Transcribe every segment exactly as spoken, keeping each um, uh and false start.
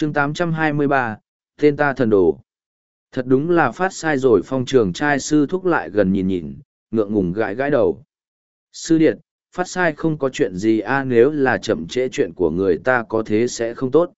chương tám trăm hai mươi ba, tên ta thần đồ. Thật đúng là phát sai rồi. Phong trường trai sư thúc lại gần nhìn nhìn, ngượng ngùng gãi gãi đầu. Sư điệt, phát sai không có chuyện gì a, nếu là chậm trễ chuyện của người ta có thế sẽ không tốt.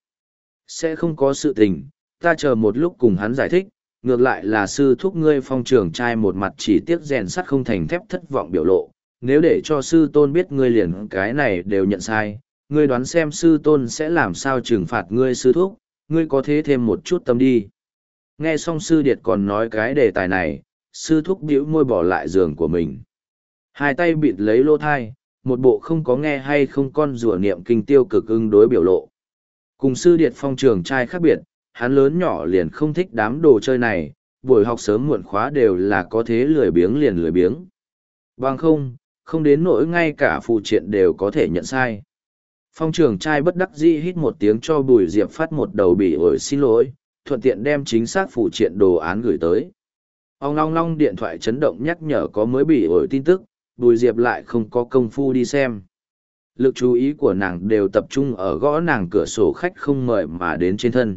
Sẽ không có sự tình, ta chờ một lúc cùng hắn giải thích, ngược lại là sư thúc ngươi. Phong trường trai một mặt chỉ tiếc rèn sắt không thành thép thất vọng biểu lộ, nếu để cho sư tôn biết ngươi liền cái này đều nhận sai, ngươi đoán xem sư tôn sẽ làm sao trừng phạt ngươi. Sư thúc, ngươi có thế thêm một chút tâm đi. Nghe xong sư điệt còn nói cái đề tài này, sư thúc bĩu môi bỏ lại giường của mình. Hai tay bịt lấy lỗ thai, một bộ không có nghe hay không con rùa niệm kinh tiêu cực ưng đối biểu lộ. Cùng sư điệt phong trường trai khác biệt, hắn lớn nhỏ liền không thích đám đồ chơi này, buổi học sớm muộn khóa đều là có thế lười biếng liền lười biếng. Bằng không, không đến nỗi ngay cả phụ triện đều có thể nhận sai. Phong trường trai bất đắc dĩ hít một tiếng cho Bùi Diệp phát một đầu bị ổi xin lỗi, thuận tiện đem chính xác phụ triện đồ án gửi tới. Ông long long điện thoại chấn động nhắc nhở có mới bị ổi tin tức, Bùi Diệp lại không có công phu đi xem. Lực chú ý của nàng đều tập trung ở gõ nàng cửa sổ khách không mời mà đến trên thân.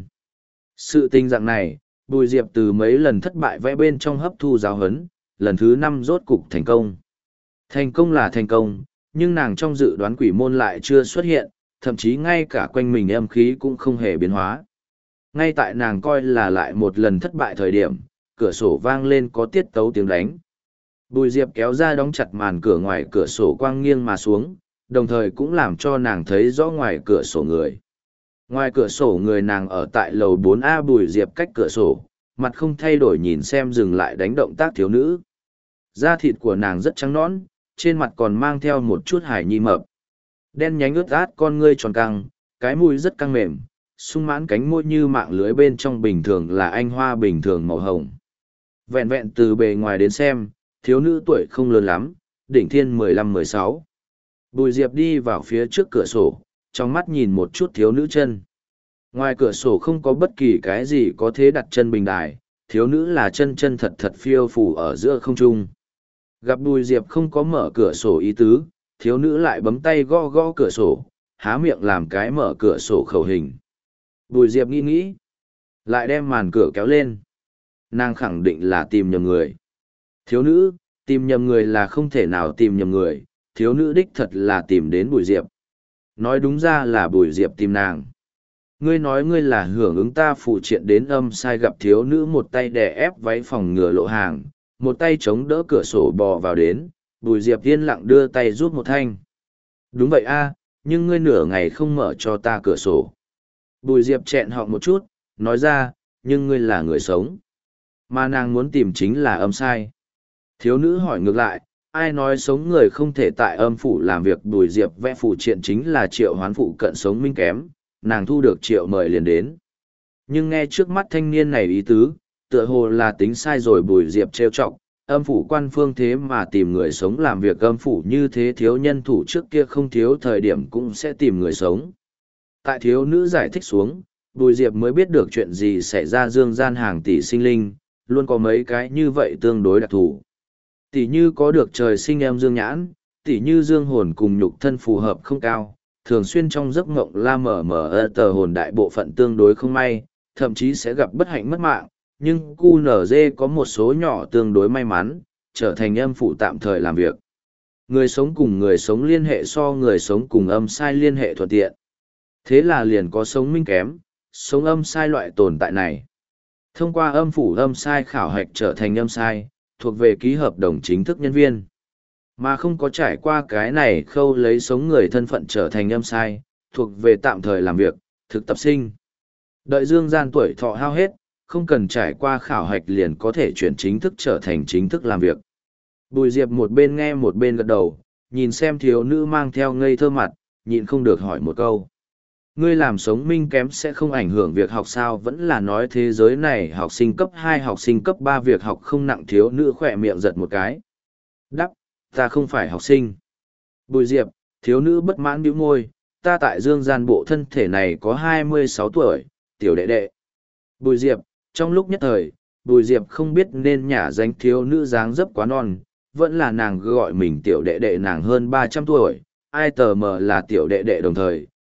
Sự tình dạng này, Bùi Diệp từ mấy lần thất bại vẽ bên trong hấp thu giáo huấn, lần thứ năm rốt cục thành công. Thành công là thành công, nhưng nàng trong dự đoán quỷ môn lại chưa xuất hiện, thậm chí ngay cả quanh mình âm khí cũng không hề biến hóa. Ngay tại nàng coi là lại một lần thất bại thời điểm, cửa sổ vang lên có tiết tấu tiếng đánh. Bùi Diệp kéo ra đóng chặt màn cửa, ngoài cửa sổ quang nghiêng mà xuống, đồng thời cũng làm cho nàng thấy rõ ngoài cửa sổ người. Ngoài cửa sổ người nàng ở tại lầu bốn A. Bùi Diệp cách cửa sổ, mặt không thay đổi nhìn xem dừng lại đánh động tác thiếu nữ. Da thịt của nàng rất trắng nõn, trên mặt còn mang theo một chút hải nhi mập. Đen nhánh ướt át con ngươi tròn căng, cái mũi rất căng mềm, sung mãn cánh môi như mạng lưới bên trong bình thường là anh hoa bình thường màu hồng. Vẹn vẹn từ bề ngoài đến xem, thiếu nữ tuổi không lớn lắm, đỉnh thiên mười lăm mười sáu. Bùi Diệp đi vào phía trước cửa sổ, trong mắt nhìn một chút thiếu nữ chân. Ngoài cửa sổ không có bất kỳ cái gì có thể đặt chân bình đài, thiếu nữ là chân chân thật thật phiêu phù ở giữa không trung. Gặp Bùi Diệp không có mở cửa sổ ý tứ, thiếu nữ lại bấm tay gõ gõ cửa sổ, há miệng làm cái mở cửa sổ khẩu hình. Bùi Diệp nghĩ nghĩ, lại đem màn cửa kéo lên. Nàng khẳng định là tìm nhầm người. Thiếu nữ, tìm nhầm người là không thể nào tìm nhầm người, thiếu nữ đích thật là tìm đến Bùi Diệp. Nói đúng ra là Bùi Diệp tìm nàng. Ngươi nói ngươi là hưởng ứng ta phụ triện đến âm sai. Gặp thiếu nữ một tay đè ép váy phòng ngừa lộ hàng, một tay chống đỡ cửa sổ bò vào đến, Bùi Diệp yên lặng đưa tay rút một thanh. Đúng vậy a, nhưng ngươi nửa ngày không mở cho ta cửa sổ. Bùi Diệp chẹn họng một chút, nói ra, nhưng ngươi là người sống. Mà nàng muốn tìm chính là âm sai. Thiếu nữ hỏi ngược lại, ai nói sống người không thể tại âm phủ làm việc. Bùi Diệp vẽ phụ triện chính là triệu hoán phụ cận sống minh kém, nàng thu được triệu mời liền đến. Nhưng nghe trước mắt thanh niên này ý tứ, tựa hồ là tính sai rồi. Bùi Diệp trêu chọc, âm phủ quan phương thế mà tìm người sống làm việc. Âm phủ như thế thiếu nhân thủ trước kia không thiếu thời điểm cũng sẽ tìm người sống. Tại thiếu nữ giải thích xuống, Bùi Diệp mới biết được chuyện gì xảy ra. Dương gian hàng tỷ sinh linh, luôn có mấy cái như vậy tương đối đặc thù. Tỷ như có được trời sinh em dương nhãn, tỷ như dương hồn cùng nhục thân phù hợp không cao, thường xuyên trong giấc mộng la mờ mờ tờ hồn đại bộ phận tương đối không may, thậm chí sẽ gặp bất hạnh mất mạng, nhưng cu nở dê có một số nhỏ tương đối may mắn, trở thành âm phụ tạm thời làm việc. Người sống cùng người sống liên hệ so người sống cùng âm sai liên hệ thuận tiện. Thế là liền có sống minh kém, sống âm sai loại tồn tại này. Thông qua âm phủ âm sai khảo hạch trở thành âm sai, thuộc về ký hợp đồng chính thức nhân viên. Mà không có trải qua cái này khâu lấy sống người thân phận trở thành âm sai, thuộc về tạm thời làm việc, thực tập sinh. Đợi dương gian tuổi thọ hao hết, không cần trải qua khảo hạch liền có thể chuyển chính thức trở thành chính thức làm việc. Bùi Diệp một bên nghe một bên gật đầu, nhìn xem thiếu nữ mang theo ngây thơ mặt, nhịn không được hỏi một câu. Ngươi làm sống minh kém sẽ không ảnh hưởng việc học sao? Vẫn là nói thế giới này học sinh cấp hai học sinh cấp ba việc học không nặng? Thiếu nữ khỏe miệng giật một cái. Đắp, ta không phải học sinh. Bùi Diệp, thiếu nữ bất mãn bĩu môi, ta tại dương gian bộ thân thể này có hai mươi sáu tuổi, tiểu đệ đệ. Bùi Diệp, trong lúc nhất thời, Bùi Diệp không biết nên nhả danh thiếu nữ dáng dấp quá non, vẫn là nàng gọi mình tiểu đệ đệ. Nàng hơn ba trăm tuổi, ai tờ mờ là tiểu đệ đệ đồng thời.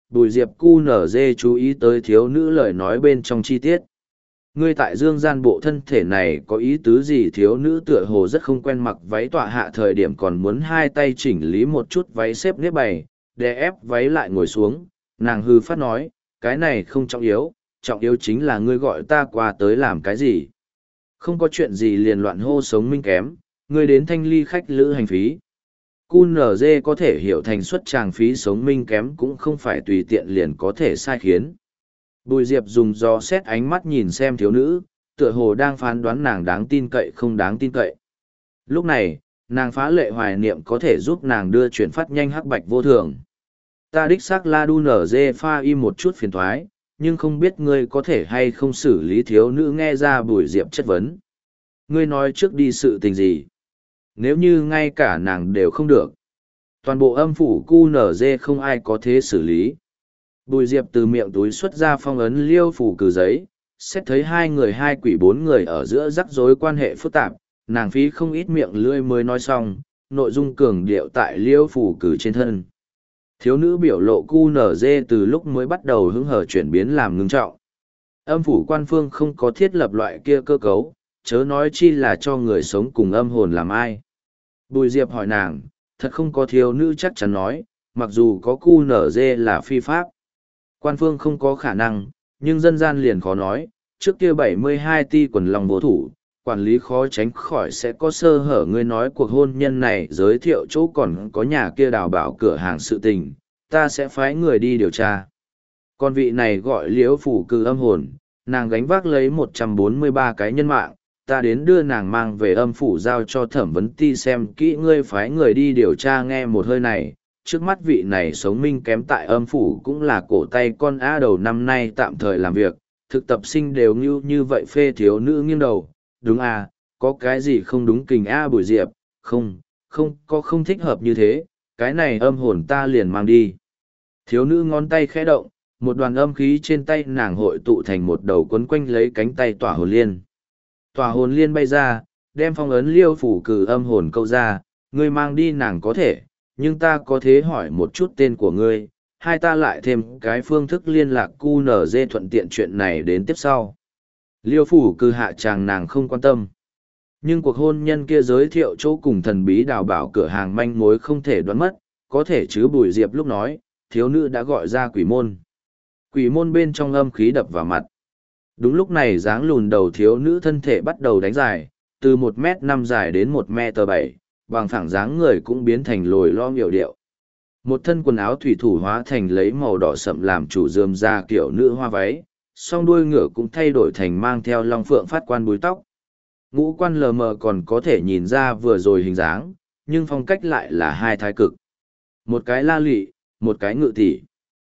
Bùi Diệp cu nở dê chú ý tới thiếu nữ lời nói bên trong chi tiết. Ngươi tại dương gian bộ thân thể này có ý tứ gì? Thiếu nữ tựa hồ rất không quen mặc váy tọa hạ thời điểm còn muốn hai tay chỉnh lý một chút váy xếp nếp bày, đè ép váy lại ngồi xuống, nàng hư phát nói, cái này không trọng yếu, trọng yếu chính là ngươi gọi ta qua tới làm cái gì. Không có chuyện gì liền loạn hô sống minh kém, ngươi đến thanh ly khách lữ hành phí. cu en giê có thể hiểu thành suất tràng phí sống minh kém cũng không phải tùy tiện liền có thể sai khiến. Bùi Diệp dùng dò xét ánh mắt nhìn xem thiếu nữ, tựa hồ đang phán đoán nàng đáng tin cậy không đáng tin cậy. Lúc này, nàng phá lệ hoài niệm có thể giúp nàng đưa chuyển phát nhanh hắc bạch vô thường. Ta đích xác la đu nở dê pha y một chút phiền thoái, nhưng không biết ngươi có thể hay không xử lý. Thiếu nữ nghe ra Bùi Diệp chất vấn. Ngươi nói trước đi sự tình gì? Nếu như ngay cả nàng đều không được. Toàn bộ âm phủ cu nở dê không ai có thế xử lý. Bùi Diệp từ miệng túi xuất ra phong ấn liêu phủ cử giấy, xét thấy hai người hai quỷ bốn người ở giữa rắc rối quan hệ phức tạp, nàng phí không ít miệng lưỡi mới nói xong, nội dung cường điệu tại liêu phủ cử trên thân. Thiếu nữ biểu lộ cu nở dê từ lúc mới bắt đầu hứng hở chuyển biến làm ngưng trọng. Âm phủ quan phương không có thiết lập loại kia cơ cấu, chớ nói chi là cho người sống cùng âm hồn làm ai. Bùi Diệp hỏi nàng, thật không có thiếu nữ chắc chắn nói, mặc dù có cu nở dê là phi pháp. Quan phương không có khả năng, nhưng dân gian liền khó nói, trước kia bảy mươi hai ti quần lòng bố thủ, quản lý khó tránh khỏi sẽ có sơ hở. Ngươi nói cuộc hôn nhân này giới thiệu chỗ còn có nhà kia đào bảo cửa hàng sự tình, ta sẽ phái người đi điều tra. Con vị này gọi liễu phủ cư âm hồn, nàng gánh vác lấy một trăm bốn mươi ba cái nhân mạng, ta đến đưa nàng mang về âm phủ giao cho thẩm vấn ti xem kỹ. Ngươi phái người đi điều tra. Nghe một hơi này, trước mắt vị này sống minh kém tại âm phủ cũng là cổ tay con á đầu năm nay tạm thời làm việc, thực tập sinh đều như như vậy. Phê thiếu nữ nghiêng đầu, đúng à, có cái gì không đúng kình a? Bùi Diệp, không, không có không thích hợp như thế, cái này âm hồn ta liền mang đi. Thiếu nữ ngón tay khẽ động, một đoàn âm khí trên tay nàng hội tụ thành một đầu quấn quanh lấy cánh tay tỏa hồn liên. Tỏa hồn liên bay ra, đem phong ấn liêu phủ cử âm hồn câu ra, ngươi mang đi nàng có thể, nhưng ta có thế hỏi một chút tên của ngươi, hai ta lại thêm cái phương thức liên lạc cu nở dê thuận tiện chuyện này đến tiếp sau. Liêu phủ cư hạ chàng nàng không quan tâm. Nhưng cuộc hôn nhân kia giới thiệu chỗ cùng thần bí đào bảo cửa hàng manh mối không thể đoán mất, có thể chứ. Bùi Diệp lúc nói, thiếu nữ đã gọi ra quỷ môn. Quỷ môn bên trong âm khí đập vào mặt. Đúng lúc này dáng lùn đầu thiếu nữ thân thể bắt đầu đánh dài, từ một mét năm dài đến một mét bảy, bằng phẳng dáng người cũng biến thành lồi lo hiệu điệu. Một thân quần áo thủy thủ hóa thành lấy màu đỏ sậm làm chủ rườm ra kiểu nữ hoa váy, song đuôi ngựa cũng thay đổi thành mang theo long phượng phát quan búi tóc. Ngũ quan lờ mờ còn có thể nhìn ra vừa rồi hình dáng, nhưng phong cách lại là hai thái cực. Một cái la lị, một cái ngự tỷ.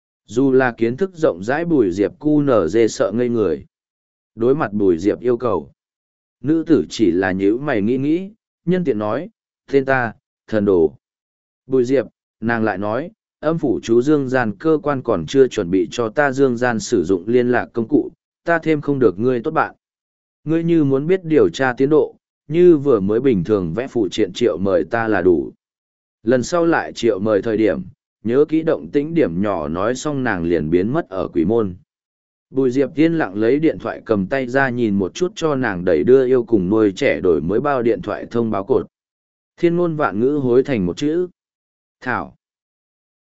Dù là kiến thức rộng rãi Bùi Diệp cu nở dê sợ ngây người. Đối mặt Bùi Diệp yêu cầu, nữ tử chỉ là nhíu mày nghĩ nghĩ, nhân tiện nói, tên ta, thần đồ. Bùi Diệp, nàng lại nói, âm phủ chú dương gian cơ quan còn chưa chuẩn bị cho ta dương gian sử dụng liên lạc công cụ, ta thêm không được ngươi tốt bạn. Ngươi như muốn biết điều tra tiến độ, như vừa mới bình thường vẽ phụ triện triệu mời ta là đủ. Lần sau lại triệu mời thời điểm, nhớ kỹ động tĩnh điểm nhỏ nói xong nàng liền biến mất ở quỷ môn. Bùi Diệp yên lặng lấy điện thoại cầm tay ra nhìn một chút cho nàng đẩy đưa yêu cùng nuôi trẻ đổi mới bao điện thoại thông báo cột. Thiên ngôn vạn ngữ hối thành một chữ. Thảo.